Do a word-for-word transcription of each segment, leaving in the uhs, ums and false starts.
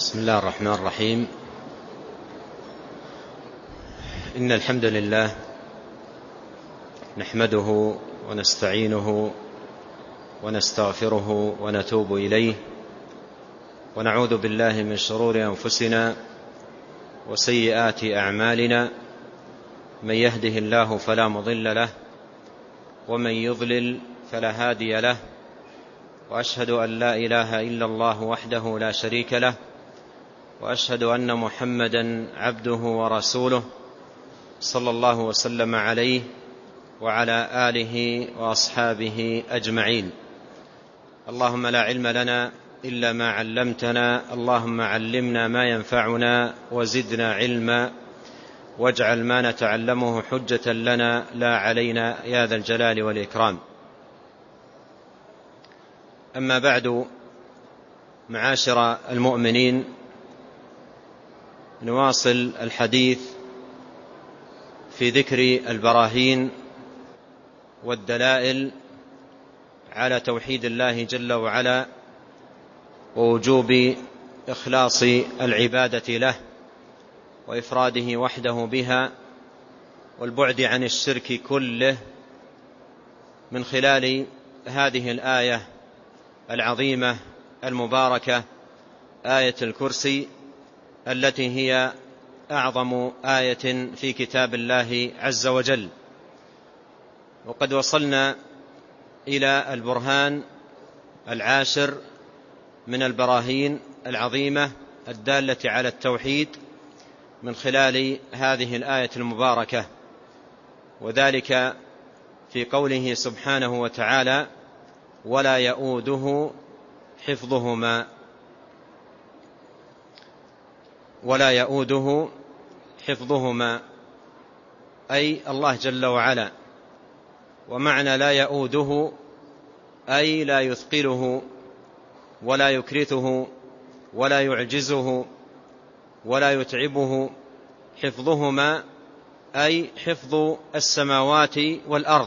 بسم الله الرحمن الرحيم. إن الحمد لله نحمده ونستعينه ونستغفره ونتوب إليه، ونعوذ بالله من شرور أنفسنا وسيئات أعمالنا. من يهده الله فلا مضل له، ومن يضلل فلا هادي له، وأشهد أن لا إله إلا الله وحده لا شريك له، وأشهد أن محمدا عبده ورسوله صلى الله وسلم عليه وعلى آله وأصحابه أجمعين. اللهم لا علم لنا إلا ما علمتنا، اللهم علمنا ما ينفعنا وزدنا علما، واجعل ما نتعلمه حجة لنا لا علينا يا ذا الجلال والإكرام. أما بعد، معاشر المؤمنين، نواصل الحديث في ذكر البراهين والدلائل على توحيد الله جل وعلا، ووجوب إخلاص العبادة له وإفراده وحده بها، والبعد عن الشرك كله، من خلال هذه الآية العظيمة المباركة، آية الكرسي، التي هي أعظم آية في كتاب الله عز وجل. وقد وصلنا إلى البرهان العاشر من البراهين العظيمة الدالة على التوحيد من خلال هذه الآية المباركة، وذلك في قوله سبحانه وتعالى: ولا يؤوده حفظهما. ولا يؤوده حفظهما أي الله جل وعلا. ومعنى لا يؤوده أي لا يثقله ولا يكرثه ولا يعجزه ولا يتعبه. حفظهما أي حفظ السماوات والأرض.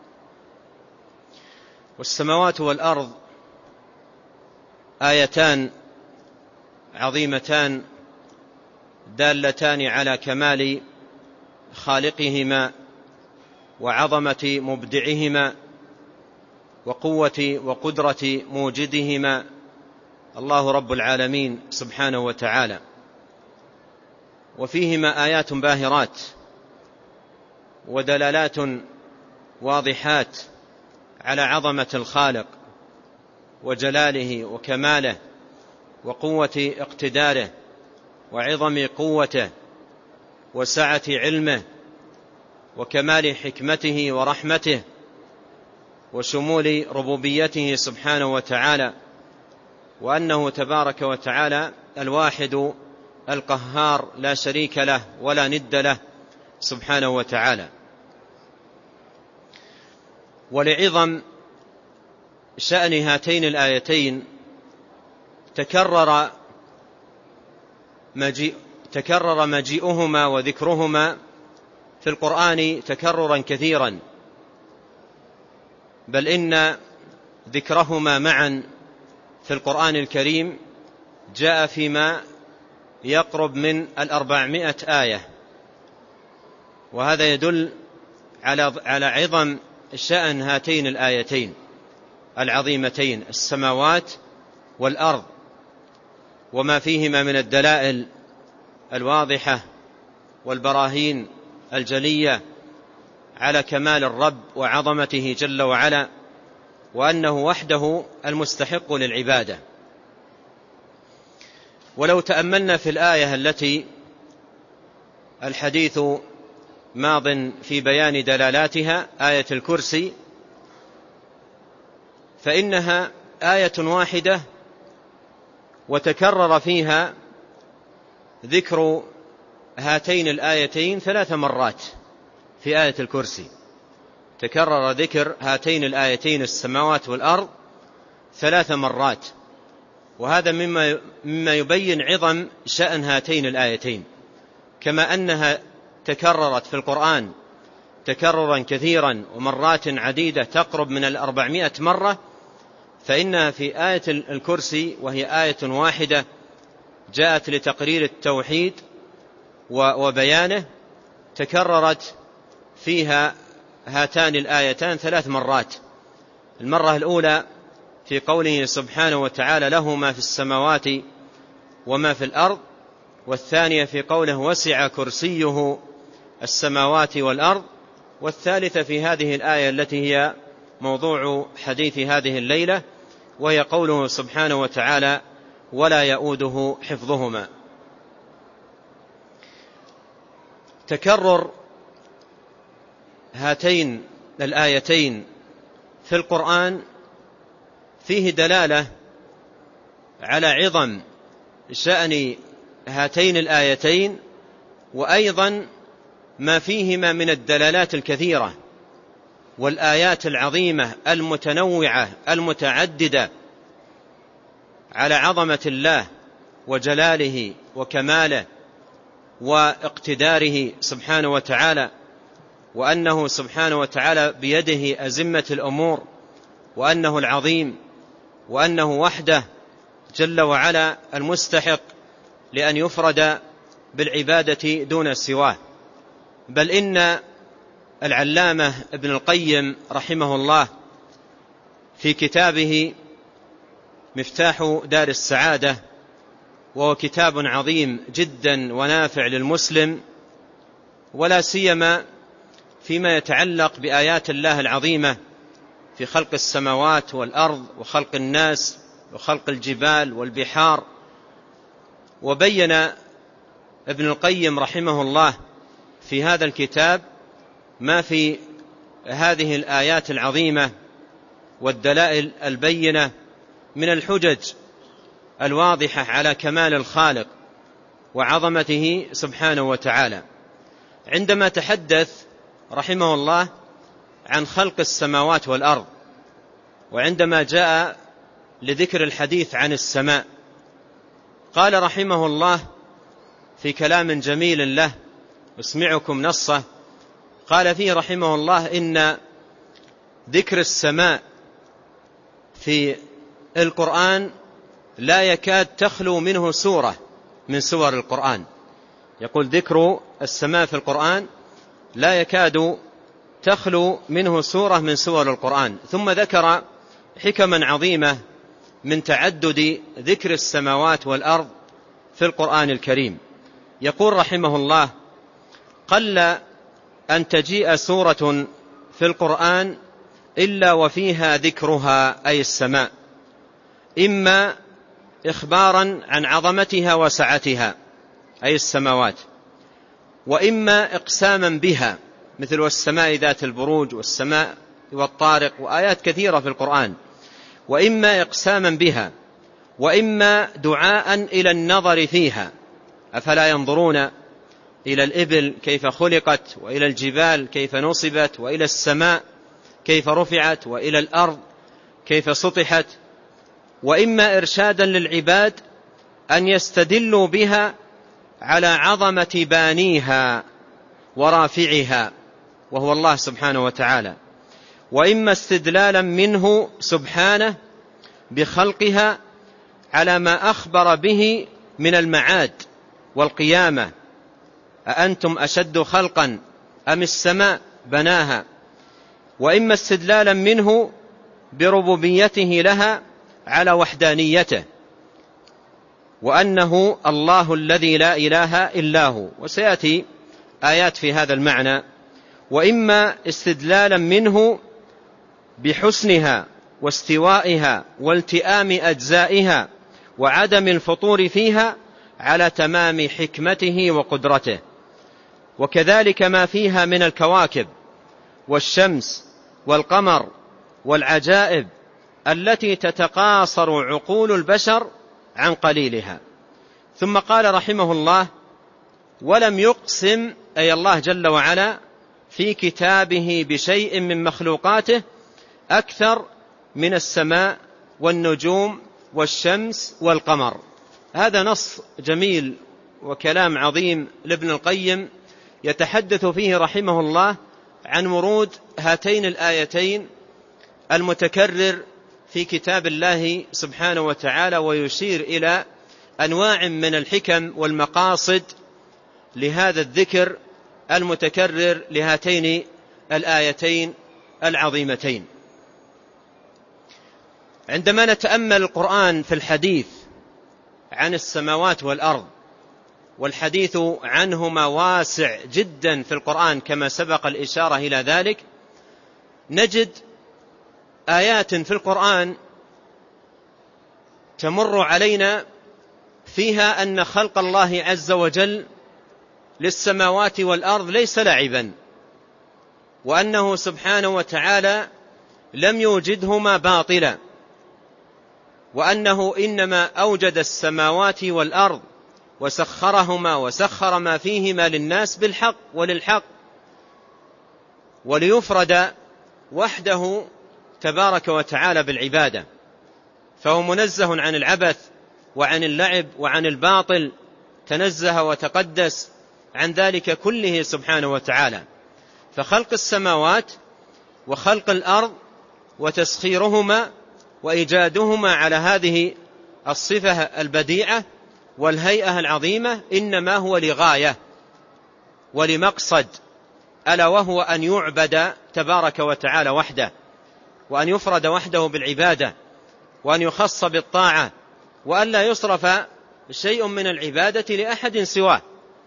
والسماوات والأرض آيتان عظيمتان دالتان على كمال خالقهما وعظمة مبدعهما وقوة وقدرة موجدهما، الله رب العالمين سبحانه وتعالى. وفيهما آيات باهرات ودلالات واضحات على عظمة الخالق وجلاله وكماله وقوة اقتداره وعظم قوته وسعة علمه وكمال حكمته ورحمته وشمول ربوبيته سبحانه وتعالى، وأنه تبارك وتعالى الواحد القهار لا شريك له ولا ند له سبحانه وتعالى. ولعظم شأن هاتين الآيتين تكرر مجيء تكرر مجيئهما وذكرهما في القرآن تكررا كثيرا، بل إن ذكرهما معا في القرآن الكريم جاء فيما يقرب من الأربعمائة آية، وهذا يدل على على عظم شأن هاتين الآيتين العظيمتين، السماوات والأرض، وما فيهما من الدلائل الواضحة والبراهين الجلية على كمال الرب وعظمته جل وعلا، وأنه وحده المستحق للعبادة. ولو تأملنا في الآية التي الحديث ماض في بيان دلالاتها، آية الكرسي، فإنها آية واحدة وتكرر فيها ذكر هاتين الآيتين ثلاث مرات. في آية الكرسي تكرر ذكر هاتين الآيتين السماوات والأرض ثلاث مرات، وهذا مما مما يبين عظم شأن هاتين الآيتين، كما أنها تكررت في القرآن تكررا كثيرا ومرات عديدة تقرب من الأربعمائة مرة، فإنها في آية الكرسي وهي آية واحدة جاءت لتقرير التوحيد وبيانه تكررت فيها هاتان الآيتان ثلاث مرات. المرة الأولى في قوله سبحانه وتعالى له ما في السماوات وما في الأرض، والثانية في قوله وسع كرسيه السماوات والأرض، والثالثة في هذه الآية التي هي موضوع حديث هذه الليلة، وهي قوله سبحانه وتعالى ولا يؤوده حفظهما. تكرر هاتين الآيتين في القرآن فيه دلالة على عظم شأن هاتين الآيتين، وأيضا ما فيهما من الدلالات الكثيرة والآيات العظيمة المتنوعة المتعددة على عظمة الله وجلاله وكماله واقتداره سبحانه وتعالى، وأنه سبحانه وتعالى بيده أزمة الأمور، وأنه العظيم، وأنه وحده جل وعلا المستحق لأن يفرد بالعبادة دون سواه. بل إن العلامة ابن القيم رحمه الله في كتابه مفتاح دار السعادة، وهو كتاب عظيم جدا ونافع للمسلم، ولا سيما فيما يتعلق بآيات الله العظيمة في خلق السماوات والأرض وخلق الناس وخلق الجبال والبحار. وبين ابن القيم رحمه الله في هذا الكتاب ما في هذه الآيات العظيمة والدلائل البينة من الحجج الواضحة على كمال الخالق وعظمته سبحانه وتعالى. عندما تحدث رحمه الله عن خلق السماوات والأرض، وعندما جاء لذكر الحديث عن السماء، قال رحمه الله في كلام جميل له أسمعكم نصه، قال فيه رحمه الله إن ذكر السماء في القرآن لا يكاد تخلو منه سورة من سور القرآن. يقول ذكر السماء في القرآن لا يكاد تخلو منه سورة من سور القرآن. ثم ذكر حكما عظيمة من تعدد ذكر السماوات والأرض في القرآن الكريم. يقول رحمه الله قل أن تجيء سورة في القرآن إلا وفيها ذكرها أي السماء، إما إخبارا عن عظمتها وسعتها أي السماوات، وإما إقساما بها مثل والسماء ذات البروج والسماء والطارق وآيات كثيرة في القرآن، وإما إقساما بها، وإما دعاء إلى النظر فيها. أفلا ينظرون إلى الإبل كيف خلقت، وإلى الجبال كيف نصبت، وإلى السماء كيف رفعت، وإلى الأرض كيف سطحت. وإما إرشادا للعباد أن يستدلوا بها على عظمة بانيها ورافعها وهو الله سبحانه وتعالى، وإما استدلالا منه سبحانه بخلقها على ما أخبر به من المعاد والقيامة، أأنتم أشد خلقا أم السماء بناها. وإما استدلالا منه بربوبيته لها على وحدانيته، وأنه الله الذي لا إله إلا هو، وسيأتي آيات في هذا المعنى. وإما استدلالا منه بحسنها واستوائها والتئام أجزائها وعدم الفطور فيها على تمام حكمته وقدرته، وكذلك ما فيها من الكواكب والشمس والقمر والعجائب التي تتقاصر عقول البشر عن قليلها. ثم قال رحمه الله ولم يقسم أي الله جل وعلا في كتابه بشيء من مخلوقاته أكثر من السماء والنجوم والشمس والقمر. هذا نص جميل وكلام عظيم لابن القيم يتحدث فيه رحمه الله عن ورود هاتين الآيتين المتكرر في كتاب الله سبحانه وتعالى، ويشير إلى أنواع من الحكم والمقاصد لهذا الذكر المتكرر لهاتين الآيتين العظيمتين. عندما نتأمل القرآن في الحديث عن السماوات والأرض، والحديث عنهما واسع جدا في القرآن كما سبق الإشارة إلى ذلك، نجد آيات في القرآن تمر علينا فيها أن خلق الله عز وجل للسماوات والأرض ليس لعبا، وأنه سبحانه وتعالى لم يوجدهما باطلا، وأنه إنما أوجد السماوات والأرض وسخرهما وسخر ما فيهما للناس بالحق وللحق، وليفرد وحده تبارك وتعالى بالعبادة، فهو منزه عن العبث وعن اللعب وعن الباطل، تنزه وتقدس عن ذلك كله سبحانه وتعالى. فخلق السماوات وخلق الأرض وتسخيرهما وإيجادهما على هذه الصفة البديعة والهيئة العظيمة إنما هو لغاية ولمقصد، ألا وهو أن يعبد تبارك وتعالى وحده، وأن يفرد وحده بالعبادة، وأن يخص بالطاعة، وأن لا يصرف شيء من العبادة لأحد سواه.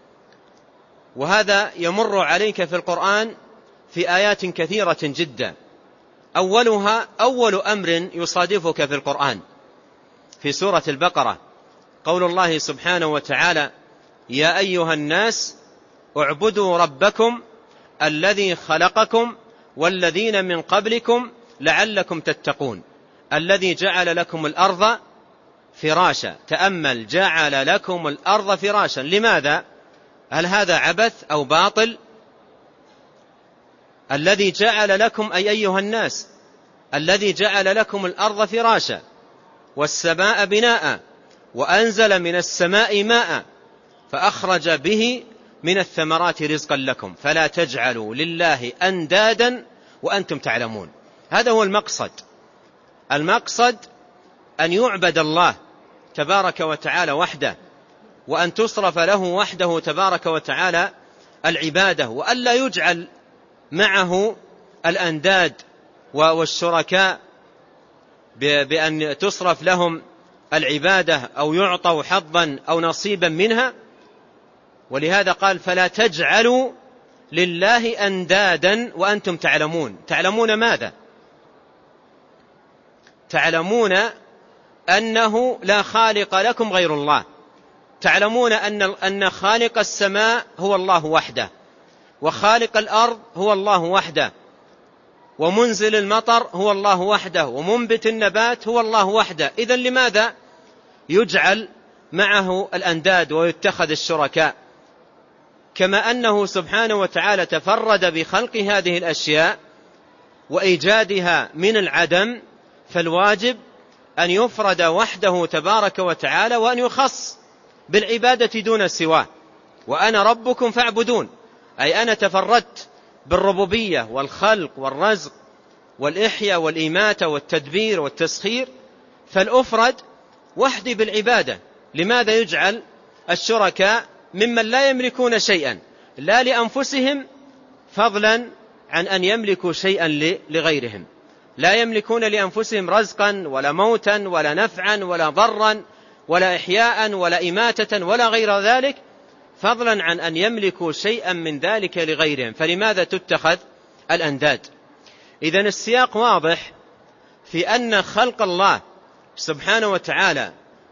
وهذا يمر عليك في القرآن في آيات كثيرة جدا. أولها أول أمر يصادفك في القرآن في سورة البقرة، قول الله سبحانه وتعالى: يا أيها الناس اعبدوا ربكم الذي خلقكم والذين من قبلكم لعلكم تتقون الذي جعل لكم الأرض فراشا. تأمل، جعل لكم الأرض فراشا. لماذا؟ هل هذا عبث أو باطل؟ الذي جعل لكم، أي أيها الناس، الذي جعل لكم الأرض فراشا والسماء بناء وأنزل من السماء ماء فأخرج به من الثمرات رزقا لكم فلا تجعلوا لله أندادا وأنتم تعلمون. هذا هو المقصد. المقصد أن يعبد الله تبارك وتعالى وحده، وأن تصرف له وحده تبارك وتعالى العبادة، وأن لا يجعل معه الأنداد والشركاء بأن تصرف لهم العبادة أو يعطوا حظا أو نصيبا منها. ولهذا قال: فلا تجعلوا لله أندادا وأنتم تعلمون. تعلمون ماذا؟ تعلمون أنه لا خالق لكم غير الله، تعلمون أن أن خالق السماء هو الله وحده، وخالق الأرض هو الله وحده، ومنزل المطر هو الله وحده، ومنبت النبات هو الله وحده. إذن لماذا يجعل معه الأنداد ويتخذ الشركاء؟ كما أنه سبحانه وتعالى تفرد بخلق هذه الأشياء وإيجادها من العدم، فالواجب أن يفرد وحده تبارك وتعالى، وأن يخص بالعبادة دون سواه. وأنا ربكم فاعبدون، أي أنا تفردت بالربوبية والخلق والرزق والإحياء والإماتة والتدبير والتسخير، فالأفرد وحدي بالعبادة. لماذا يجعل الشركاء ممن لا يملكون شيئا، لا لأنفسهم فضلا عن أن يملكوا شيئا لغيرهم؟ لا يملكون لأنفسهم رزقا ولا موتا ولا نفعا ولا ضرا ولا إحياء ولا إماتة ولا غير ذلك، فضلا عن أن يملكوا شيئا من ذلك لغيرهم. فلماذا تتخذ الأنداد؟ إذن السياق واضح في أن خلق الله سبحانه وتعالى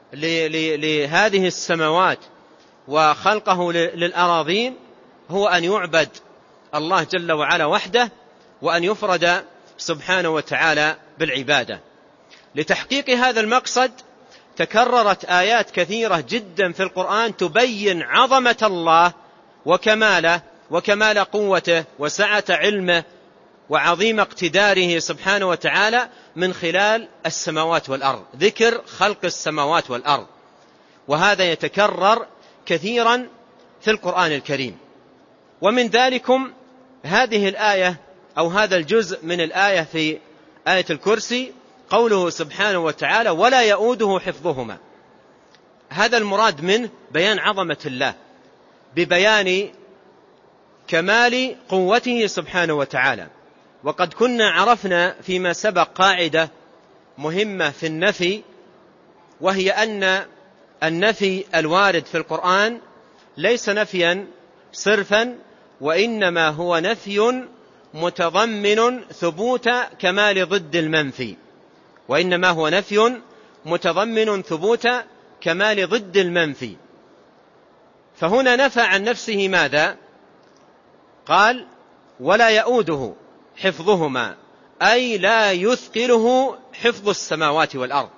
لهذه السماوات وخلقه للأراضين هو أن يعبد الله جل وعلا وحده، وأن يفرد سبحانه وتعالى بالعبادة. لتحقيق هذا المقصد تكررت آيات كثيرة جدا في القرآن تبين عظمة الله وكماله وكمال قوته وسعة علمه وعظيم اقتداره سبحانه وتعالى من خلال السماوات والأرض، ذكر خلق السماوات والأرض، وهذا يتكرر كثيرا في القرآن الكريم. ومن ذلكم هذه الآية أو هذا الجزء من الآية في آية الكرسي، قوله سبحانه وتعالى: ولا يؤوده حفظهما. هذا المراد منه بيان عظمة الله ببيان كمال قوته سبحانه وتعالى. وقد كنا عرفنا فيما سبق قاعدة مهمة في النفي، وهي أن النفي الوارد في القرآن ليس نفيا صرفا، وإنما هو نفي متضمن ثبوت كمال ضد المنفي وإنما هو نفي متضمن ثبوت كمال ضد المنفي. فهنا نفى عن نفسه ماذا؟ قال ولا يؤوده حفظهما، أي لا يثقله حفظ السماوات والأرض.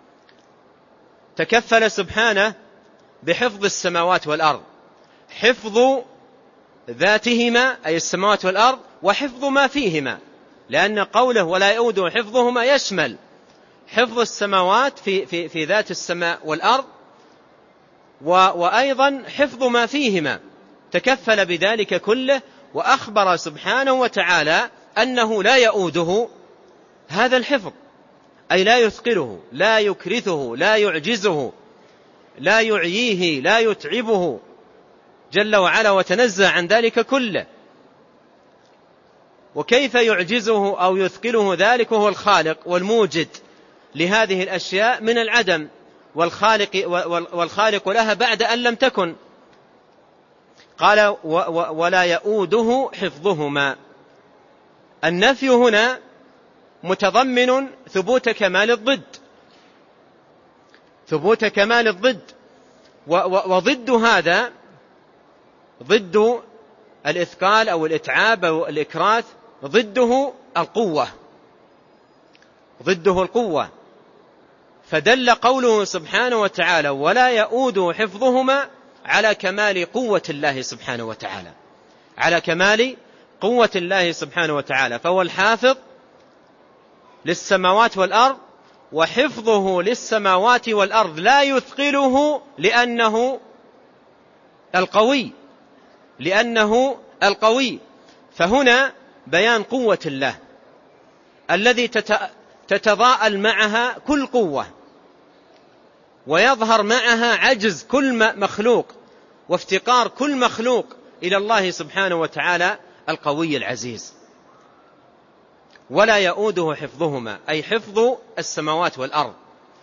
تكفل سبحانه بحفظ السماوات والأرض، حفظ ذاتهما أي السماوات والأرض، وحفظ ما فيهما، لأن قوله ولا يؤوده حفظهما يشمل حفظ السماوات في, في, في ذات السماء والأرض، وأيضا حفظ ما فيهما، تكفل بذلك كله. وأخبر سبحانه وتعالى أنه لا يؤوده هذا الحفظ، أي لا يثقله، لا يكرثه، لا يعجزه، لا يعييه، لا يتعبه جل وعلا وتنزه عن ذلك كله. وكيف يعجزه أو يثقله ذلك وهو الخالق والموجد لهذه الأشياء من العدم، والخالق, والخالق لها بعد أن لم تكن. قال ولا يؤوده حفظهما. النفي هنا متضمن ثبوت كمال الضد، ثبوت كمال الضد، وضد هذا ضد الإثقال أو الإتعاب أو الإكراث، ضده القوة، ضده القوة. فدل قوله سبحانه وتعالى ولا يؤود حفظهما على كمال قوة الله سبحانه وتعالى، على كمال قوة الله سبحانه وتعالى. فهو الحافظ للسماوات والأرض، وحفظه للسماوات والأرض لا يثقله لأنه القوي، لأنه القوي. فهنا بيان قوة الله الذي تتضاءل معها كل قوة، ويظهر معها عجز كل مخلوق، وافتقار كل مخلوق إلى الله سبحانه وتعالى القوي العزيز. ولا يؤوده حفظهما أي حفظ السماوات والأرض.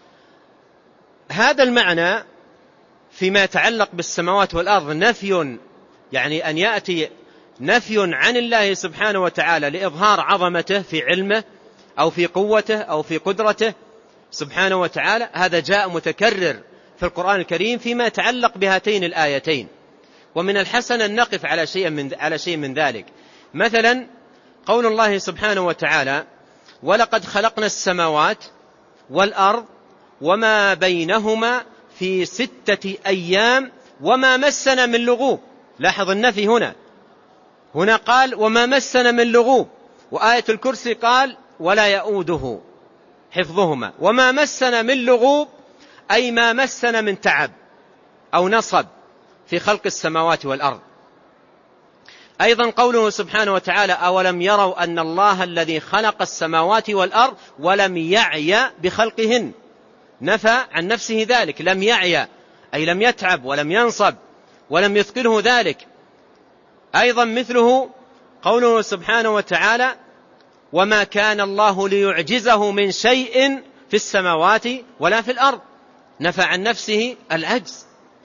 هذا المعنى فيما يتعلق بالسماوات والأرض نفي، يعني أن يأتي نفي عن الله سبحانه وتعالى لإظهار عظمته في علمه أو في قوته أو في قدرته سبحانه وتعالى. هذا جاء متكرر في القرآن الكريم فيما يتعلق بهاتين الآيتين. ومن الحسن أن نقف على شيء من على شيء من ذلك. مثلا قول الله سبحانه وتعالى ولقد خلقنا السماوات والأرض وما بينهما في ستة أيام وما مسنا من لغوب. لاحظ النفي هنا، هنا قال وما مسنا من لغوب، وآية الكرسي قال ولا يؤوده حفظهما. وما مسنا من لغوب أي ما مسنا من تعب أو نصب في خلق السماوات والأرض. أيضا قوله سبحانه وتعالى أولم يروا أن الله الذي خلق السماوات والأرض ولم يعي بخلقهن، نفى عن نفسه ذلك، لم يعي أي لم يتعب ولم ينصب ولم يثقله ذلك. أيضا مثله قوله سبحانه وتعالى وما كان الله ليعجزه من شيء في السماوات ولا في الأرض، نفى عن نفسه العجز.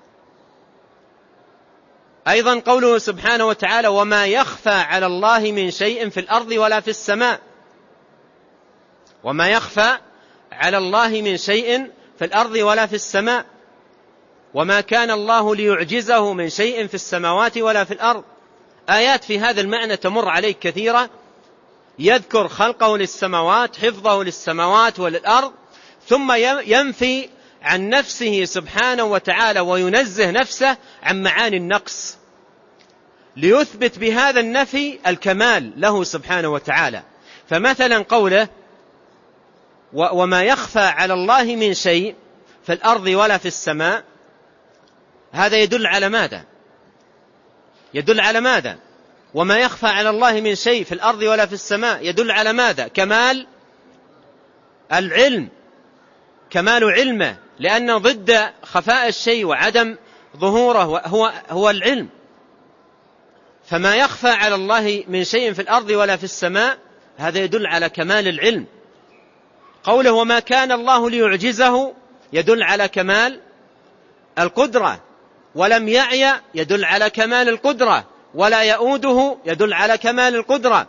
أيضا قوله سبحانه وتعالى وما يخفى على الله من شيء في الأرض ولا في السماء، وما يخفى على الله من شيء في الأرض ولا في السماء، وما كان الله ليعجزه من شيء في السماوات ولا في الأرض. آيات في هذا المعنى تمر عليك كثيرة، يذكر خلقه للسماوات، حفظه للسماوات وللأرض، ثم ينفي عن نفسه سبحانه وتعالى وينزه نفسه عن معاني النقص، ليثبت بهذا النفي الكمال له سبحانه وتعالى. فمثلا قوله وما يخفى على الله من شيء في الأرض ولا في السماء، هذا يدل على ماذا؟ يدل على ماذا؟ وما يخفى على الله من شيء في الأرض ولا في السماء يدل على ماذا؟ كمال العلم، كمال علمه لأن ضد خفاء الشيء وعدم ظهوره هو, هو العلم. فما يخفى على الله من شيء في الأرض ولا في السماء هذا يدل على كمال العلم. قوله وما كان الله ليعجزه يدل على كمال القدرة، ولم يعي يدل على كمال القدرة، ولا يؤوده يدل على كمال القدرة،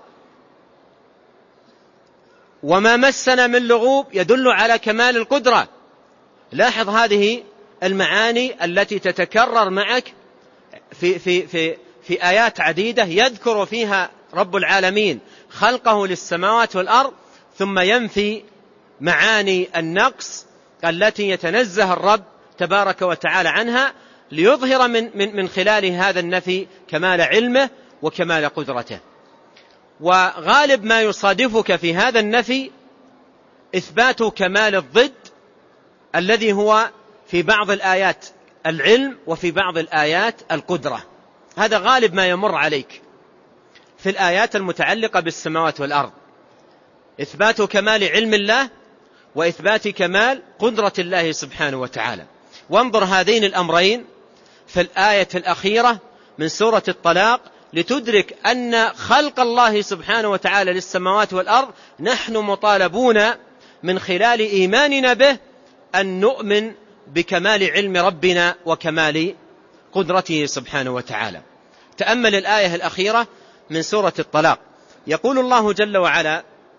وما مسنا من لغوب يدل على كمال القدرة. لاحظ هذه المعاني التي تتكرر معك في, في, في, في آيات عديدة يذكر فيها رب العالمين خلقه للسماوات والأرض، ثم ينفي معاني النقص التي يتنزه الرب تبارك وتعالى عنها، ليظهر من, من, من خلال هذا النفي كمال علمه وكمال قدرته. وغالب ما يصادفك في هذا النفي إثبات كمال الضد الذي هو في بعض الآيات العلم وفي بعض الآيات القدرة. هذا غالب ما يمر عليك في الآيات المتعلقة بالسماوات والأرض، إثبات كمال علم الله وإثبات كمال قدرة الله سبحانه وتعالى. وانظر هذين الأمرين في الآية الأخيرة من سورة الطلاق لتدرك أن خلق الله سبحانه وتعالى للسماوات والأرض نحن مطالبون من خلال إيماننا به أن نؤمن بكمال علم ربنا وكمال قدرته سبحانه وتعالى. تأمل الآية الأخيرة من سورة الطلاق، يقول الله جل وعلا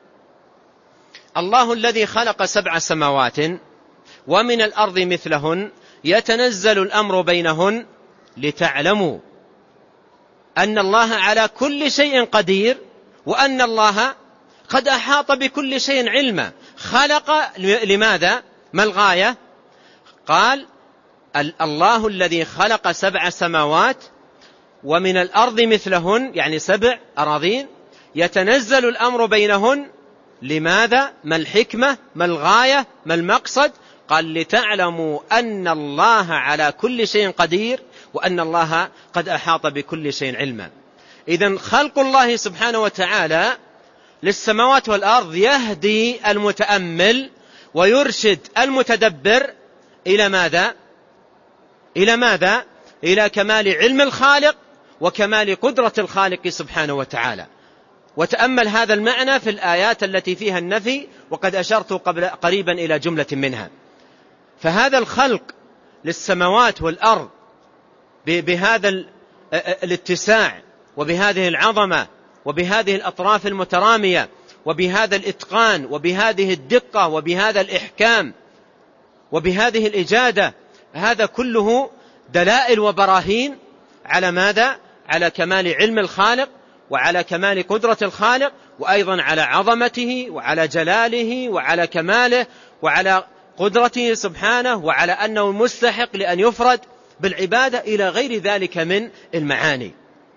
الله الذي خلق سبع سماوات ومن الأرض مثلهن يتنزل الأمر بينهن لتعلموا أن الله على كل شيء قدير وأن الله قد أحاط بكل شيء علما. خلق لماذا؟ ما الغاية؟ قال الله الذي خلق سبع سماوات ومن الأرض مثلهن، يعني سبع أراضين، يتنزل الأمر بينهن. لماذا؟ ما الحكمة؟ ما الغاية؟ ما المقصد؟ قال لتعلموا أن الله على كل شيء قدير وأن الله قد أحاط بكل شيء علما. إذن خلق الله سبحانه وتعالى للسماوات والأرض يهدي المتأمل ويرشد المتدبر إلى ماذا؟ إلى ماذا؟ إلى كمال علم الخالق وكمال قدرة الخالق سبحانه وتعالى. وتأمل هذا المعنى في الآيات التي فيها النفي، وقد أشرت قبل قريبا إلى جملة منها. فهذا الخلق للسماوات والأرض بهذا الاتساع وبهذه العظمة وبهذه الأطراف المترامية وبهذا الإتقان وبهذه الدقة وبهذا الإحكام وبهذه الإجادة، هذا كله دلائل وبراهين على ماذا؟ على كمال علم الخالق وعلى كمال قدرة الخالق، وأيضا على عظمته وعلى جلاله وعلى كماله وعلى قدرته سبحانه، وعلى أنه مستحق لأن يفرد بالعبادة إلى غير ذلك من المعاني.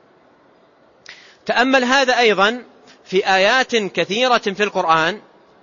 تأمل هذا أيضا في آيات كثيرة في القرآن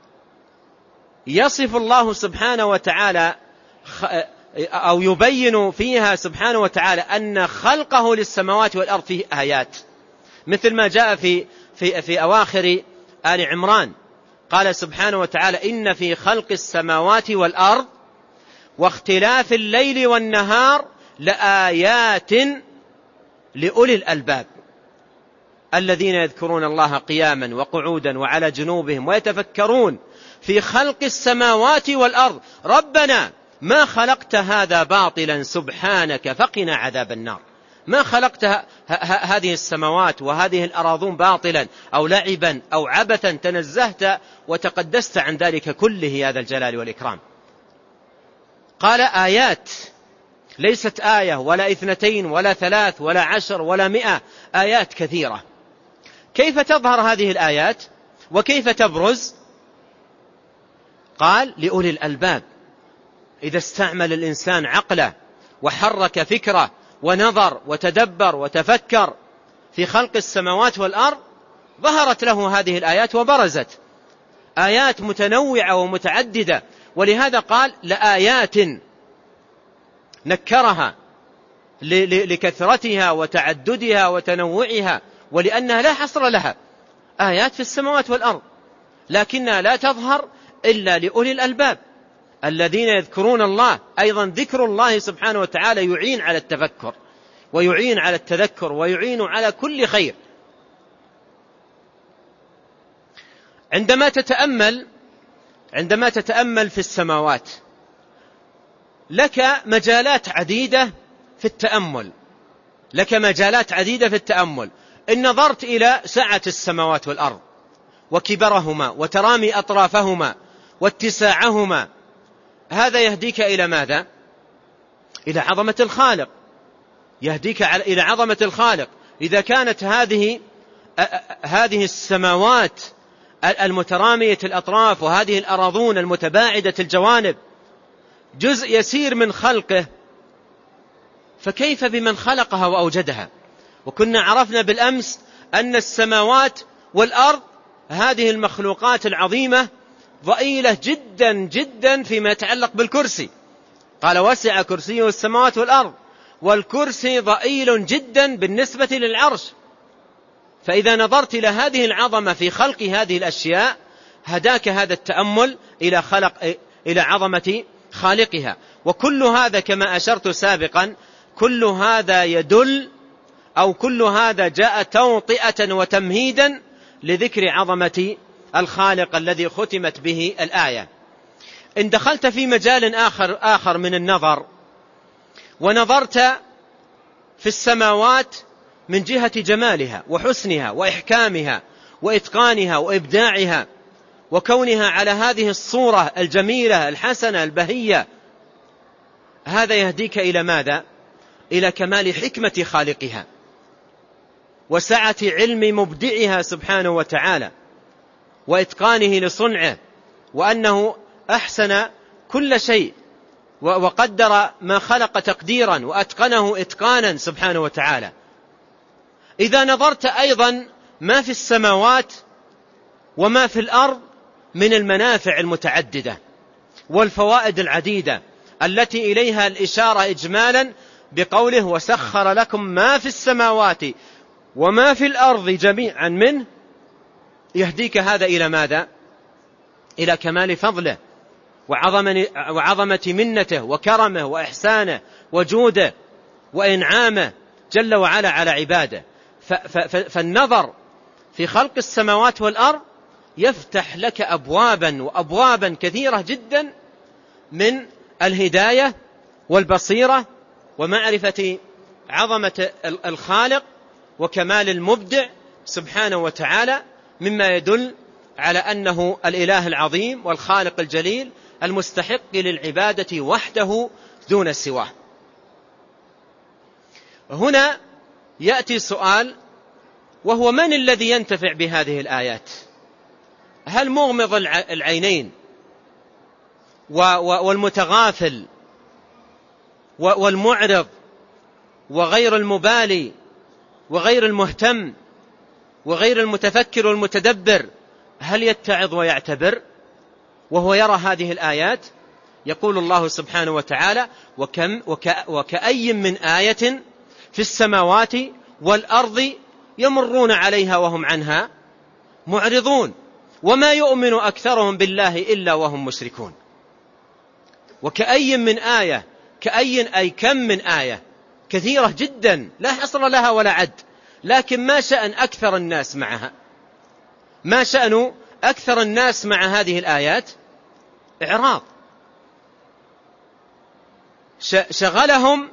يصف الله سبحانه وتعالى أو يبين فيها سبحانه وتعالى أن خلقه للسماوات والأرض فيه آيات، مثل ما جاء في, في, في أواخر آل عمران. قال سبحانه وتعالى إن في خلق السماوات والأرض واختلاف الليل والنهار لآيات لأولي الألباب الذين يذكرون الله قياما وقعودا وعلى جنوبهم ويتفكرون في خلق السماوات والأرض ربنا ما خلقت هذا باطلا سبحانك فقنا عذاب النار. ما خلقت هذه السماوات وهذه الأراضون باطلا أو لعبا أو عبثا، تنزهت وتقدست عن ذلك كله يا ذا الجلال والإكرام. قال آيات، ليست آية ولا اثنتين ولا ثلاث ولا عشر ولا مئة، آيات كثيرة. كيف تظهر هذه الآيات وكيف تبرز؟ قال لأولي الألباب، إذا استعمل الإنسان عقله وحرك فكره ونظر وتدبر وتفكر في خلق السماوات والأرض ظهرت له هذه الآيات وبرزت آيات متنوعة ومتعددة. ولهذا قال لآيات، نكرها لكثرتها وتعددها وتنوعها، ولأنها لا حصر لها. آيات في السماوات والأرض لكنها لا تظهر إلا لأولي الألباب الذين يذكرون الله. أيضا ذكر الله سبحانه وتعالى يعين على التفكر ويعين على التذكر ويعين على كل خير. عندما تتأمل عندما تتأمل في السماوات لك مجالات عديدة في التأمل لك مجالات عديدة في التأمل إن نظرت إلى سعة السماوات والأرض وكبرهما وترامي أطرافهما واتساعهما، هذا يهديك إلى ماذا؟ إلى عظمة الخالق، يهديك إلى عظمة الخالق. إذا كانت هذه هذه السماوات المترامية الأطراف وهذه الأراضون المتباعدة الجوانب جزء يسير من خلقه، فكيف بمن خلقها وأوجدها؟ وكنا عرفنا بالأمس أن السماوات والأرض هذه المخلوقات العظيمة ضئيلة جدا جدا فيما يتعلق بالكرسي، قال وسع كرسيه السماوات والأرض، والكرسي ضئيل جدا بالنسبة للعرش. فإذا نظرت إلى هذه العظمة في خلق هذه الأشياء هداك هذا التأمل إلى خلق إلى عظمة خالقها. وكل هذا كما أشرت سابقا كل هذا يدل أو كل هذا جاء توطئة وتمهيدا لذكر عظمة الخالق الذي ختمت به الآية. إن دخلت في مجال آخر آخر من النظر ونظرت في السماوات من جهة جمالها وحسنها وإحكامها وإتقانها وإبداعها وكونها على هذه الصورة الجميلة الحسنة البهية، هذا يهديك إلى ماذا؟ إلى كمال حكمة خالقها وسعة علم مبدعها سبحانه وتعالى وإتقانه لصنعه، وأنه أحسن كل شيء وقدر ما خلق تقديرا وأتقنه إتقانا سبحانه وتعالى. إذا نظرت أيضا ما في السماوات وما في الأرض من المنافع المتعددة والفوائد العديدة التي إليها الإشارة إجمالا بقوله وسخر لكم ما في السماوات وما في الأرض جميعا منه، يهديك هذا إلى ماذا؟ إلى كمال فضله وعظمة منته وكرمه وإحسانه وجوده وإنعامه جل وعلا على عباده. فالنظر في خلق السماوات والأرض يفتح لك أبوابا وأبوابا كثيرة جدا من الهداية والبصيرة ومعرفة عظمة الخالق وكمال المبدع سبحانه وتعالى، مما يدل على أنه الإله العظيم والخالق الجليل المستحق للعبادة وحده دون سواه. هنا يأتي سؤال، وهو من الذي ينتفع بهذه الآيات؟ هل مغمض العينين والمتغافل والمعرض وغير المبالي وغير المهتم وغير المتفكر والمتدبر هل يتعظ ويعتبر وهو يرى هذه الآيات؟ يقول الله سبحانه وتعالى وكم وك وكأي من آية في السماوات والأرض يمرون عليها وهم عنها معرضون وما يؤمن أكثرهم بالله إلا وهم مشركون. وكأي من آية، كأي أي كم من آية كثيرة جدا لا حصر لها ولا عد، لكن ما شأن أكثر الناس معها؟ ما شأن أكثر الناس مع هذه الآيات؟ إعراض. شغلهم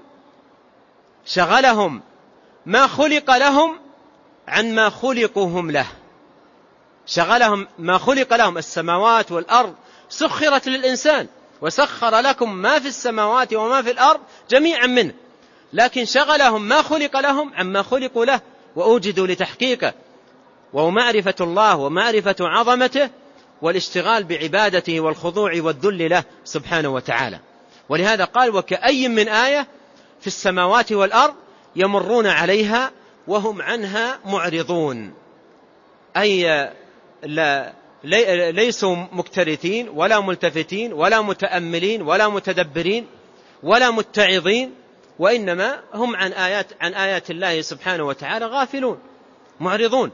شغلهم ما خلق لهم عن ما خلقوا هم له، شغلهم ما خلق لهم. السماوات والأرض سخرت للإنسان وسخر لكم ما في السماوات وما في الأرض جميعا منه، لكن شغلهم ما خلق لهم عما خلقوا له وأوجدوا لتحقيقه، وهو معرفة الله ومعرفة عظمته والاشتغال بعبادته والخضوع والذل له سبحانه وتعالى. ولهذا قال وكأي من آية في السماوات والأرض يمرون عليها وهم عنها معرضون، أي لا ليسوا مكترثين ولا ملتفتين ولا متأملين ولا متدبرين ولا متعظين، وإنما هم عن آيات عن آيات الله سبحانه وتعالى غافلون معرضون.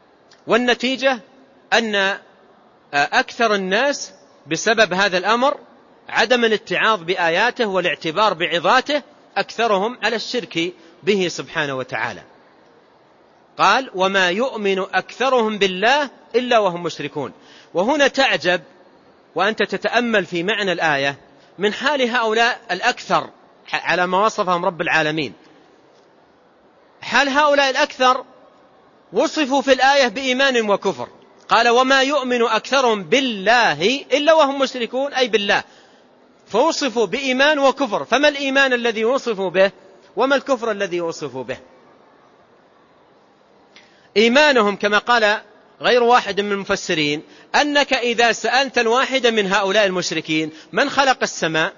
والنتيجة أن أكثر الناس بسبب هذا الأمر عدم الاتعاظ بآياته والاعتبار بعظاته أكثرهم على الشرك به سبحانه وتعالى. قال وما يؤمن أكثرهم بالله إلا وهم مشركون. وهنا تعجب وأنت تتأمل في معنى الآية من حال هؤلاء الأكثر على ما وصفهم رب العالمين. حال هؤلاء الأكثر وصفوا في الآية بإيمان وكفر، قال وما يؤمن أكثرهم بالله إلا وهم مشركون، أي بالله، فوصفوا بإيمان وكفر. فما الإيمان الذي وصفوا به وما الكفر الذي وصفوا به؟ إيمانهم كما قال غير واحد من المفسرين أنك إذا سألت الواحد من هؤلاء المشركين من خلق السماء،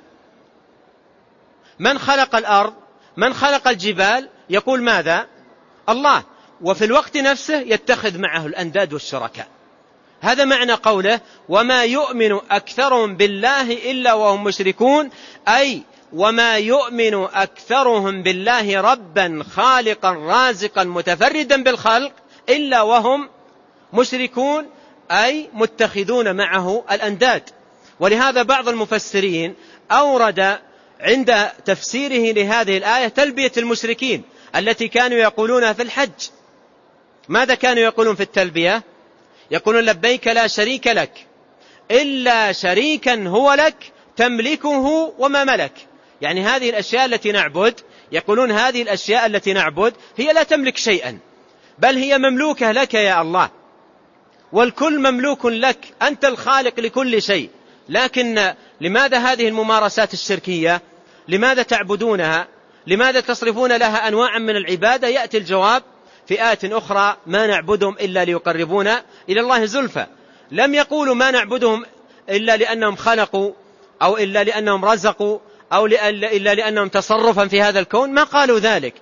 من خلق الأرض، من خلق الجبال، يقول ماذا؟ الله، وفي الوقت نفسه يتخذ معه الأنداد والشركاء. هذا معنى قوله وما يؤمن أكثرهم بالله إلا وهم مشركون، أي وما يؤمن أكثرهم بالله ربا خالقا رازقا متفردا بالخلق إلا وهم مشركون، أي متخذون معه الأنداد. ولهذا بعض المفسرين أورد عند تفسيره لهذه الآية تلبية المشركين التي كانوا يقولونها في الحج. ماذا كانوا يقولون في التلبية؟ يقولون لبيك لا شريك لك إلا شريكا هو لك تملكه وما ملك. يعني هذه الأشياء التي نعبد، يقولون هذه الأشياء التي نعبد هي لا تملك شيئا، بل هي مملوكة لك يا الله، والكل مملوك لك، أنت الخالق لكل شيء. لكن لماذا هذه الممارسات الشركية؟ لماذا تعبدونها؟ لماذا تصرفون لها أنواعا من العبادة؟ يأتي الجواب في آية أخرى ما نعبدهم إلا ليقربونا إلى الله زلفى. لم يقولوا ما نعبدهم إلا لأنهم خلقوا أو إلا لأنهم رزقوا أو إلا لأنهم تصرفا في هذا الكون، ما قالوا ذلك،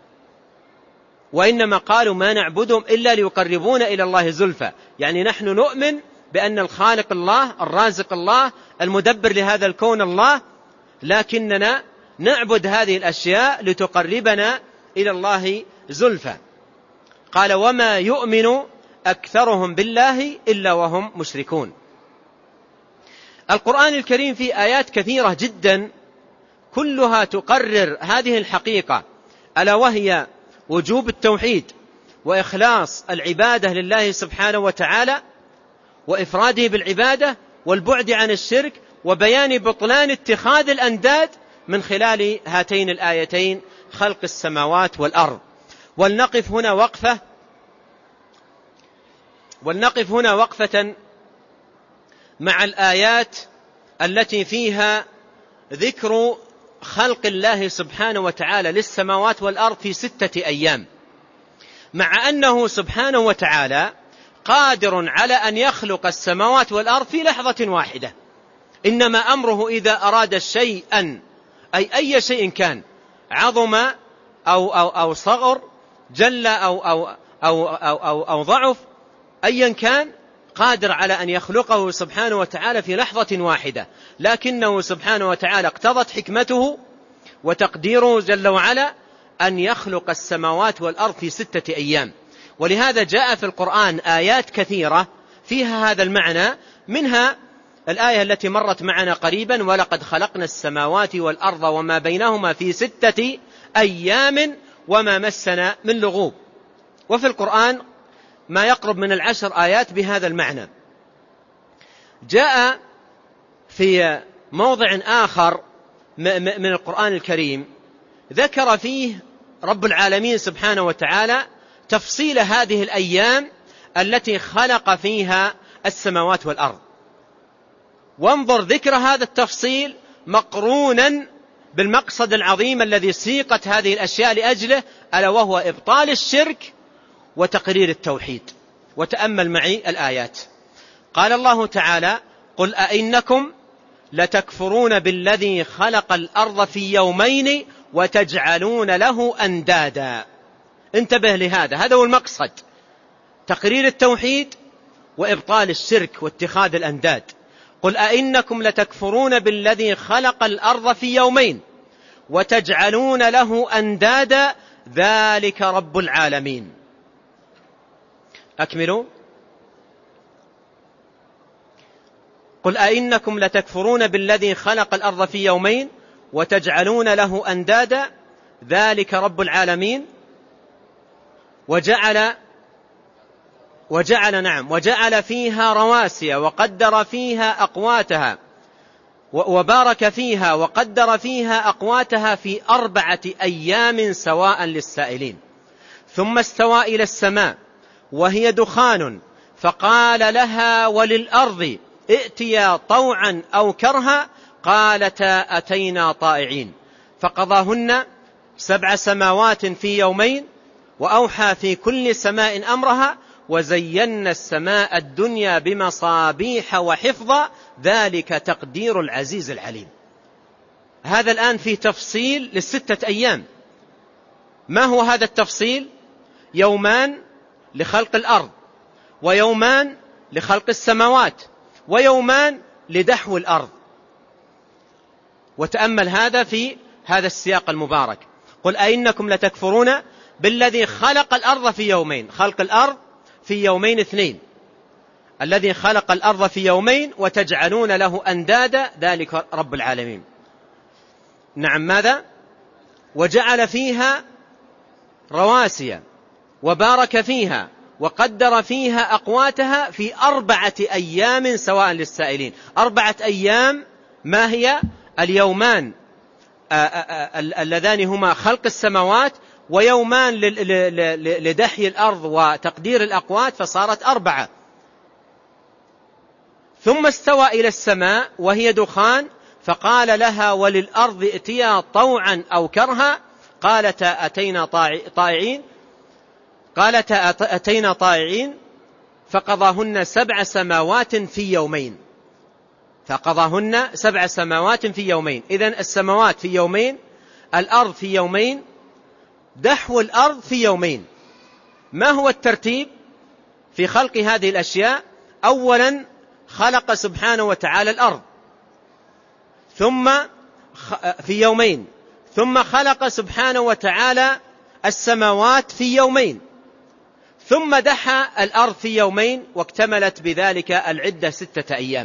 وإنما قالوا ما نعبدهم إلا ليقربونا إلى الله زلفى. يعني نحن نؤمن بأن الخالق الله، الرازق الله، المدبر لهذا الكون الله، لكننا نعبد هذه الأشياء لتقربنا إلى الله زلفى. قال وما يؤمن أكثرهم بالله إلا وهم مشركون. القرآن الكريم في آيات كثيرة جدا كلها تقرر هذه الحقيقة، ألا وهي وجوب التوحيد وإخلاص العبادة لله سبحانه وتعالى وإفراده بالعبادة والبعد عن الشرك وبيان بطلان اتخاذ الأنداد من خلال هاتين الآيتين خلق السماوات والأرض. ولنقف هنا وقفة ولنقف هنا وقفة مع الآيات التي فيها ذكر خلق الله سبحانه وتعالى للسماوات والأرض في ستة أيام، مع أنه سبحانه وتعالى قادر على أن يخلق السماوات والأرض في لحظة واحدة. إنما أمره إذا أراد شيئا، أي أي شيء كان، عظم أو, أو, أو صغر، جل أو, أو, أو, أو, أو, أو ضعف، أيا كان، قادر على أن يخلقه سبحانه وتعالى في لحظة واحدة. لكنه سبحانه وتعالى اقتضت حكمته وتقديره جل وعلا أن يخلق السماوات والأرض في ستة أيام. ولهذا جاء في القرآن آيات كثيرة فيها هذا المعنى، منها الآية التي مرت معنا قريبا ولقد خلقنا السماوات والأرض وما بينهما في ستة أيام وما مسنا من لغوب. وفي القرآن ما يقرب من العشر آيات بهذا المعنى. جاء في موضع آخر من القرآن الكريم ذكر فيه رب العالمين سبحانه وتعالى تفصيل هذه الأيام التي خلق فيها السماوات والأرض. وانظر ذكر هذا التفصيل مقرونا بالمقصد العظيم الذي سيقت هذه الأشياء لأجله، ألا وهو إبطال الشرك وتقرير التوحيد. وتأمل معي الآيات. قال الله تعالى قل أئنكم لتكفرون بالذي خلق الأرض في يومين وتجعلون له أندادا. انتبه لهذا، هذا هو المقصد، تقرير التوحيد وإبطال الشرك واتخاذ الأنداد. قل أئنكم لتكفرون بالذي خلق الأرض في يومين وتجعلون له أندادا ذلك رب العالمين. أكملوا. قل أئنكم لتكفرون بالذي خلق الأرض في يومين وتجعلون له أندادا ذلك رب العالمين وجعل وجعل نعم وجعل فيها رواسي وقدر فيها أقواتها وبارك فيها وقدر فيها أقواتها في أربعة أيام سواء للسائلين. ثم استوى إلى السماء وهي دخان فقال لها وللأرض ائتيا طوعا أو كرها قالتا أتينا طائعين فقضاهن سبع سماوات في يومين وأوحى في كل سماء أمرها وزينا السماء الدنيا بمصابيح وحفظا ذلك تقدير العزيز العليم. هذا الآن فيه تفصيل للستة أيام. ما هو هذا التفصيل؟ يومان لخلق الأرض ويومان لخلق السماوات ويومان لدحو الأرض. وتأمل هذا في هذا السياق المبارك. قل أئنكم لتكفرون بالذي خلق الأرض في يومين. خلق الأرض في يومين اثنين. الذي خلق الأرض في يومين وتجعلون له أندادا ذلك رب العالمين. نعم ماذا؟ وجعل فيها رواسي وبارك فيها وقدر فيها أقواتها في أربعة أيام سواء للسائلين. أربعة أيام ما هي؟ اليومان اللذان هما خلق السماوات ويومان لدحي الأرض وتقدير الأقوات فصارت أربعة. ثم استوى إلى السماء وهي دخان فقال لها وللأرض ائتيا طوعا أو كرها قالتا أتينا طائعين قالتا أتينا طائعين فقضاهن سبع سماوات في يومين. فقضاهن سبع سماوات في يومين. إذن السماوات في يومين، الأرض في يومين، دحو الأرض في يومين. ما هو الترتيب في خلق هذه الأشياء؟ أولا خلق سبحانه وتعالى الأرض ثم في يومين، ثم خلق سبحانه وتعالى السماوات في يومين، ثم دحى الأرض في يومين، واكتملت بذلك العدة ستة أيام.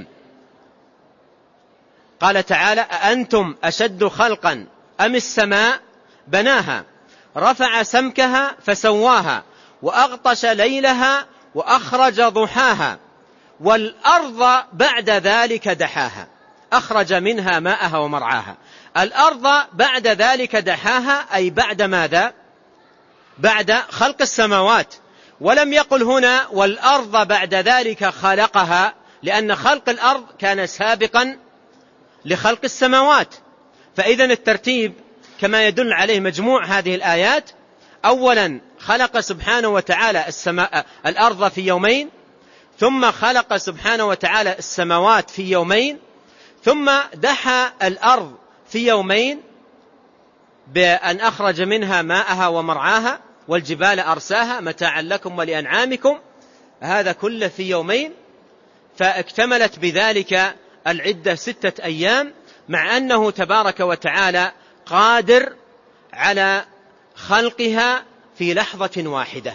قال تعالى أأنتم أشد خلقا أم السماء بناها رفع سمكها فسواها وأغطش ليلها وأخرج ضحاها والأرض بعد ذلك دحاها أخرج منها ماءها ومرعاها. الأرض بعد ذلك دحاها أي بعد ماذا؟ بعد خلق السماوات. ولم يقل هنا والأرض بعد ذلك خلقها، لأن خلق الأرض كان سابقا لخلق السماوات. فإذا الترتيب كما يدل عليه مجموع هذه الآيات: أولا خلق سبحانه وتعالى السماء الأرض في يومين، ثم خلق سبحانه وتعالى السماوات في يومين، ثم دحى الأرض في يومين بأن أخرج منها ماءها ومرعاها والجبال أرساها متاعا لكم ولأنعامكم، هذا كله في يومين. فاكتملت بذلك العدة ستة أيام، مع أنه تبارك وتعالى قادر على خلقها في لحظة واحدة.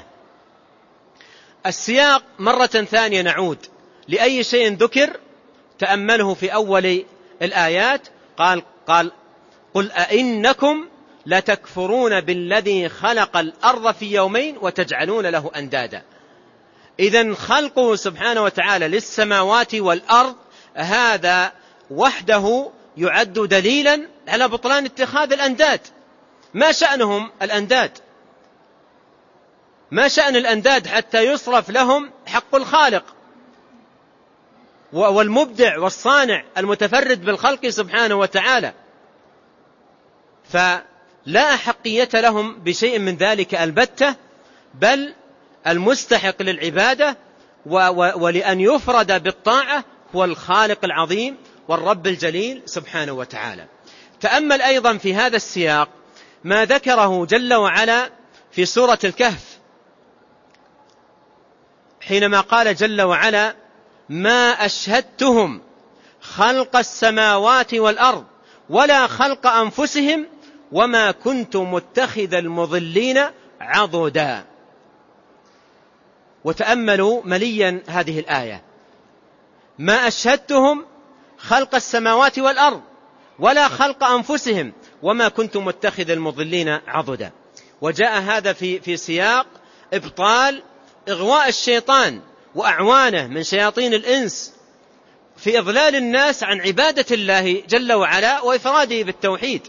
السياق مرة ثانية نعود لأي شيء ذكر تأمله في أول الآيات. قال قال قل أئنكم لتكفرون بالذي خلق الأرض في يومين وتجعلون له أندادا. إذن خلقه سبحانه وتعالى للسماوات والأرض هذا وحده يعد دليلا على بطلان اتخاذ الأنداد. ما شأنهم الأنداد؟ ما شأن الأنداد حتى يصرف لهم حق الخالق والمبدع والصانع المتفرد بالخلق سبحانه وتعالى؟ فلا أحقية لهم بشيء من ذلك البتة، بل المستحق للعبادة ولأن يفرد بالطاعة هو الخالق العظيم والرب الجليل سبحانه وتعالى. تأمل أيضا في هذا السياق ما ذكره جل وعلا في سورة الكهف، حينما قال جل وعلا: ما أشهدتهم خلق السماوات والأرض ولا خلق أنفسهم وما كنت متخذ المضلين عضدا. وتأملوا مليا هذه الآية: ما أشهدتهم خلق السماوات والأرض ولا خلق أنفسهم وما كنت متخذ المضلين عضدا. وجاء هذا في, في سياق إبطال إغواء الشيطان وأعوانه من شياطين الإنس في إضلال الناس عن عبادة الله جل وعلا وإفراده بالتوحيد.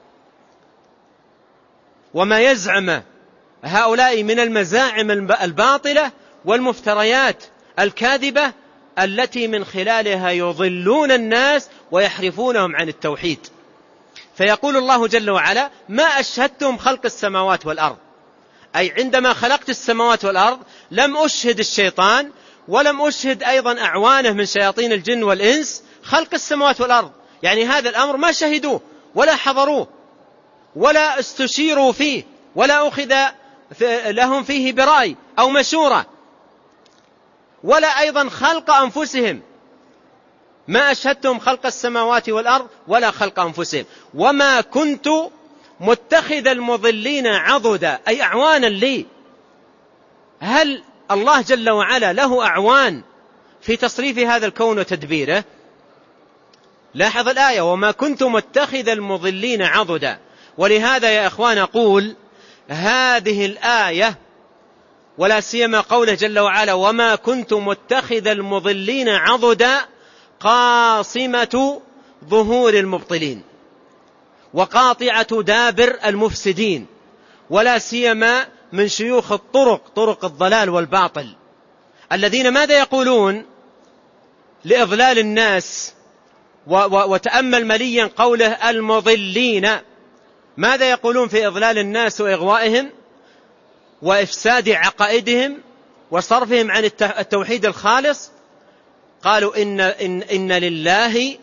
وما يزعم هؤلاء من المزاعم الباطلة والمفتريات الكاذبة التي من خلالها يضلون الناس ويحرفونهم عن التوحيد. فيقول الله جل وعلا: ما أشهدتم خلق السماوات والأرض، أي عندما خلقت السماوات والأرض لم أشهد الشيطان ولم أشهد أيضا أعوانه من شياطين الجن والإنس خلق السماوات والأرض، يعني هذا الأمر ما شهدوه ولا حضروه ولا استشيروا فيه ولا أخذ لهم فيه برأي أو مشورة، ولا أيضا خلق أنفسهم. ما أشهدتم خلق السماوات والأرض ولا خلق أنفسهم وما كنت متخذ المضلين عضدا، أي أعوانا لي. هل الله جل وعلا له أعوان في تصريف هذا الكون وتدبيره؟ لاحظ الآية: وما كنت متخذ المضلين عضدا. ولهذا يا إخوان أقول هذه الآية ولا سيما قوله جل وعلا: وما كنت متخذ المضلين عضدا، قاصمة ظهور المبطلين وقاطعة دابر المفسدين، ولا سيما من شيوخ الطرق، طرق الضلال والباطل، الذين ماذا يقولون لإضلال الناس؟ وتأمل مليا قوله المضلين، ماذا يقولون في إضلال الناس وإغوائهم وإفساد عقائدهم وصرفهم عن التوحيد الخالص؟ قالوا إن, إن, إن لله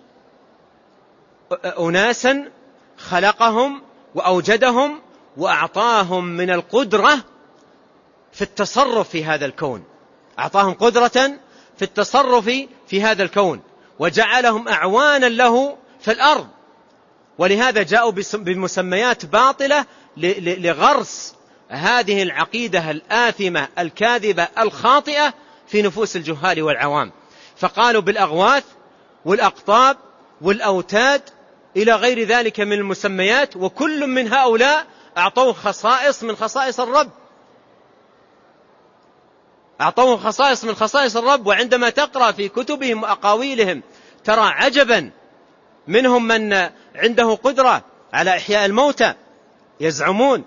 أناسا خلقهم وأوجدهم وأعطاهم من القدرة في التصرف في هذا الكون، أعطاهم قدرة في التصرف في هذا الكون وجعلهم أعوانا له في الأرض. ولهذا جاءوا بمسميات باطلة لغرس هذه العقيدة الآثمة الكاذبة الخاطئة في نفوس الجهال والعوام، فقالوا بالأغواث والأقطاب والأوتاد إلى غير ذلك من المسميات، وكل من هؤلاء أعطوه خصائص من خصائص الرب، أعطوه خصائص من خصائص الرب. وعندما تقرأ في كتبهم وأقاويلهم ترى عجبا، منهم من عنده قدرة على إحياء الموتى يزعمون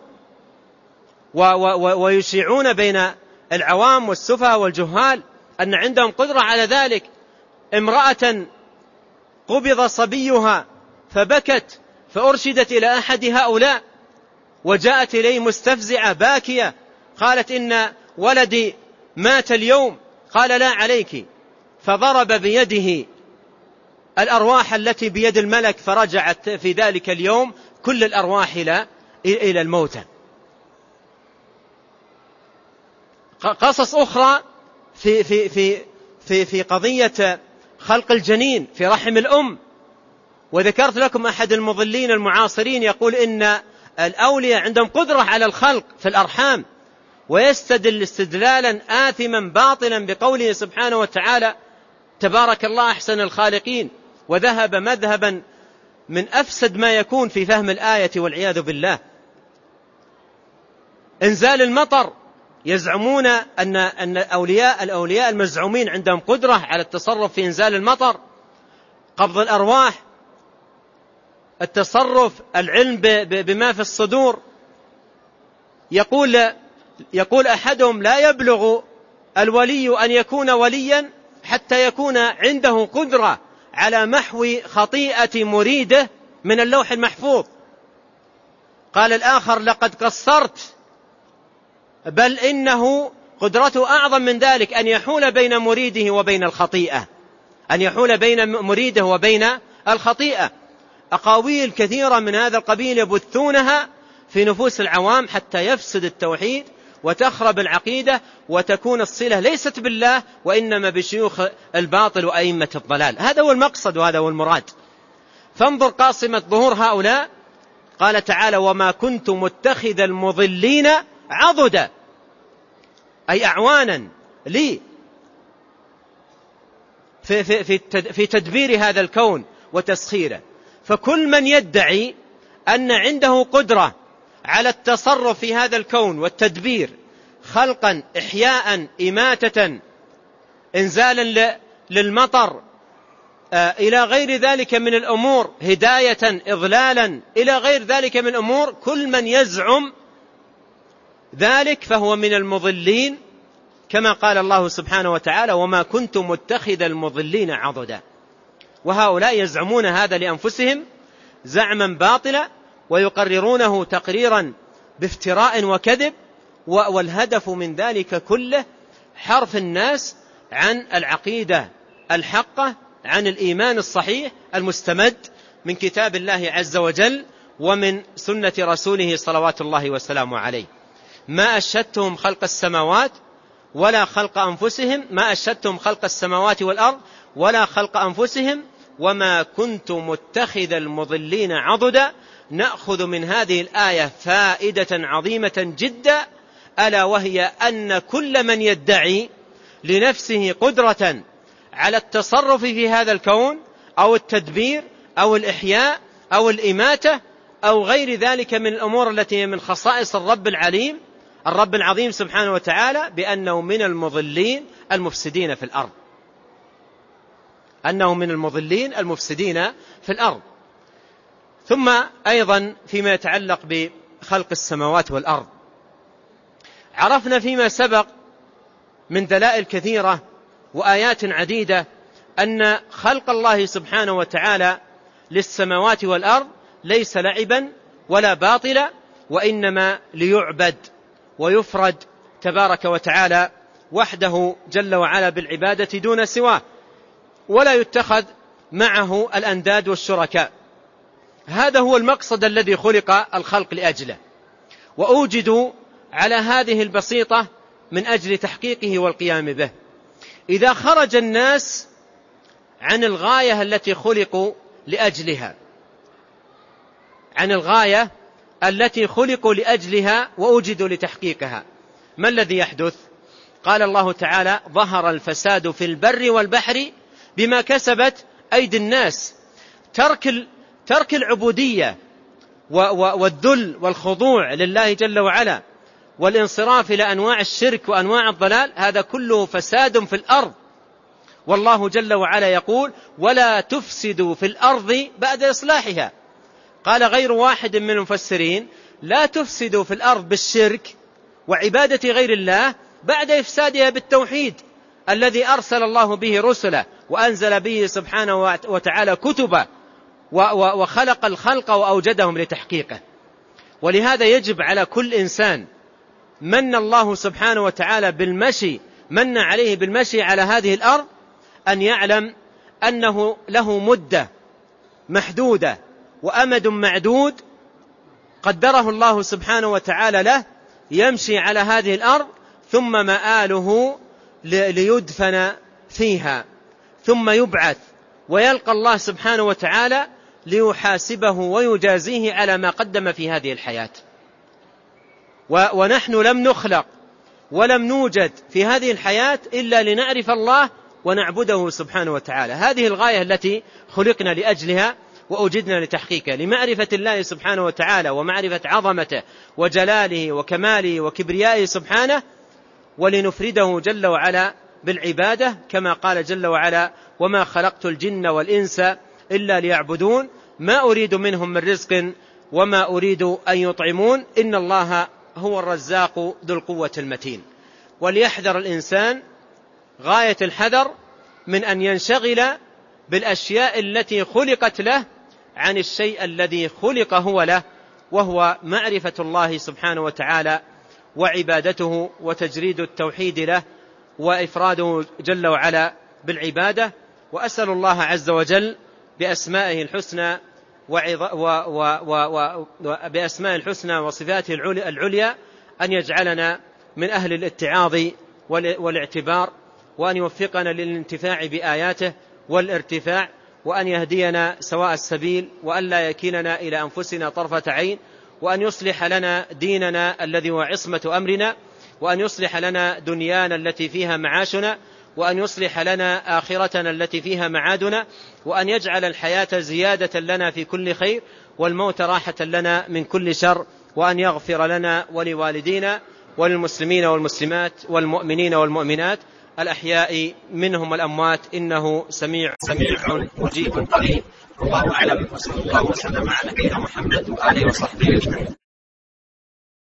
ويشيعون بين العوام والسفهاء والجهال أن عندهم قدرة على ذلك. امرأة قبض صبيها فبكت فأرشدت إلى أحد هؤلاء وجاءت إليه مستفزعة باكية، قالت إن ولدي مات اليوم، قال لا عليك، فضرب بيده الأرواح التي بيد الملك فرجعت في ذلك اليوم كل الأرواح إلى إلى الموتى. قصص أخرى في في في في في قضية خلق الجنين في رحم الأم. وذكرت لكم أحد المضلين المعاصرين يقول إن الأولياء عندهم قدرة على الخلق في الأرحام، ويستدل استدلالا آثما باطلا بقوله سبحانه وتعالى: تبارك الله أحسن الخالقين، وذهب مذهبا من أفسد ما يكون في فهم الآية والعياذ بالله. إنزال المطر، يزعمون أن أن الأولياء الأولياء المزعومين عندهم قدرة على التصرف في إنزال المطر. قبض الأرواح، التصرف، العلم بما في الصدور. يقول يقول أحدهم: لا يبلغ الولي أن يكون وليا حتى يكون عنده قدرة على محو خطيئة مريده من اللوح المحفوظ. قال الآخر: لقد قصرت، بل إنه قدرته أعظم من ذلك، أن يحول بين مريده وبين الخطيئة، أن يحول بين مريده وبين الخطيئة. أقاويل كثيرة من هذا القبيل يبثونها في نفوس العوام حتى يفسد التوحيد وتخرب العقيدة وتكون الصلة ليست بالله وإنما بشيوخ الباطل وأئمة الضلال. هذا هو المقصد وهذا هو المراد. فانظر قاصمة ظهور هؤلاء، قال تعالى: وما كنت متخذ المضلين عضدا، أي أعوانا لي. في, في, في, في تدبير هذا الكون وتسخيره. فكل من يدعي أن عنده قدرة على التصرف في هذا الكون والتدبير، خلقا، إحياء، إماتة، إنزالا للمطر، إلى غير ذلك من الأمور، هداية، إضلالا، إلى غير ذلك من الأمور، كل من يزعم ذلك فهو من المضلين، كما قال الله سبحانه وتعالى: وما كنت متخذ المضلين عضدا. وهؤلاء يزعمون هذا لأنفسهم زعما باطلا، ويقررونه تقريرا بافتراء وكذب، والهدف من ذلك كله حرف الناس عن العقيدة الحقة، عن الإيمان الصحيح المستمد من كتاب الله عز وجل ومن سنة رسوله صلوات الله وسلامه عليه. ما أشهدتهم خلق السماوات ولا خلق أنفسهم ما أشهدتهم خلق السماوات والأرض ولا خلق أنفسهم وما كنت متخذ المضلين عضدا. نأخذ من هذه الآية فائدة عظيمة جدا، ألا وهي أن كل من يدعي لنفسه قدرة على التصرف في هذا الكون أو التدبير أو الإحياء أو الإماتة أو غير ذلك من الأمور التي هي من خصائص الرب العليم الرب العظيم سبحانه وتعالى، بأنه من المضلين المفسدين في الأرض أنه من المضلين المفسدين في الأرض. ثم أيضا فيما يتعلق بخلق السماوات والأرض، عرفنا فيما سبق من دلائل كثيرة وآيات عديدة أن خلق الله سبحانه وتعالى للسماوات والأرض ليس لعبا ولا باطلا، وإنما ليعبد ويفرد تبارك وتعالى وحده جل وعلا بالعبادة دون سواه، ولا يتخذ معه الأنداد والشركاء. هذا هو المقصد الذي خلق الخلق لأجله، وأوجدوا على هذه البسيطة من أجل تحقيقه والقيام به. إذا خرج الناس عن الغاية التي خلقوا لأجلها عن الغاية التي خلقوا لأجلها وأوجدوا لتحقيقها، ما الذي يحدث؟ قال الله تعالى: ظهر الفساد في البر والبحر بما كسبت أيدي الناس. ترك ترك العبودية والذل والخضوع لله جل وعلا والانصراف إلى أنواع الشرك وأنواع الضلال، هذا كله فساد في الأرض. والله جل وعلا يقول: ولا تفسدوا في الأرض بعد إصلاحها. قال غير واحد من المفسرين: لا تفسدوا في الأرض بالشرك وعبادة غير الله بعد إفسادها بالتوحيد الذي أرسل الله به رسله وأنزل به سبحانه وتعالى كتبه وخلق الخلق وأوجدهم لتحقيقه. ولهذا يجب على كل إنسان من الله سبحانه وتعالى بالمشي من عليه بالمشي على هذه الأرض أن يعلم أنه له مدة محدودة وأمد معدود قدره الله سبحانه وتعالى له يمشي على هذه الأرض، ثم مآله ليدفن فيها، ثم يبعث ويلقى الله سبحانه وتعالى ليحاسبه ويجازيه على ما قدم في هذه الحياة. ونحن لم نخلق ولم نوجد في هذه الحياة إلا لنعرف الله ونعبده سبحانه وتعالى. هذه الغاية التي خلقنا لأجلها وأوجدنا لتحقيقها، لمعرفة الله سبحانه وتعالى ومعرفة عظمته وجلاله وكماله وكبريائه سبحانه، ولنفرده جل وعلا بالعبادة، كما قال جل وعلا: وما خلقت الجن والإنس إلا ليعبدون ما أريد منهم من رزق وما أريد أن يطعمون إن الله هو الرزاق ذو القوة المتين. وليحذر الإنسان غاية الحذر من أن ينشغل بالأشياء التي خلقت له عن الشيء الذي خلق هو له، وهو معرفة الله سبحانه وتعالى وعبادته وتجريد التوحيد له وإفراده جل وعلا بالعبادة. وأسأل الله عز وجل بأسمائه الحسنى وبأسمائه الحسنى وصفاته العليا أن يجعلنا من أهل الاتعاظ والاعتبار، وأن يوفقنا للانتفاع بآياته والارتفاع، وأن يهدينا سواء السبيل، وأن لا يكلنا إلى أنفسنا طرفة عين، وأن يصلح لنا ديننا الذي هو عصمة أمرنا، وأن يصلح لنا دنيانا التي فيها معاشنا، وأن يصلح لنا آخرتنا التي فيها معادنا، وأن يجعل الحياة زيادة لنا في كل خير والموت راحة لنا من كل شر، وأن يغفر لنا ولوالدينا وللمسلمين والمسلمات والمؤمنين والمؤمنات الأحياء منهم والأموات، إنه سميع سميع مجيب قريب. والله أعلم، وصلى الله وسلم على نبينا محمد وآله وصحبه أجمعين.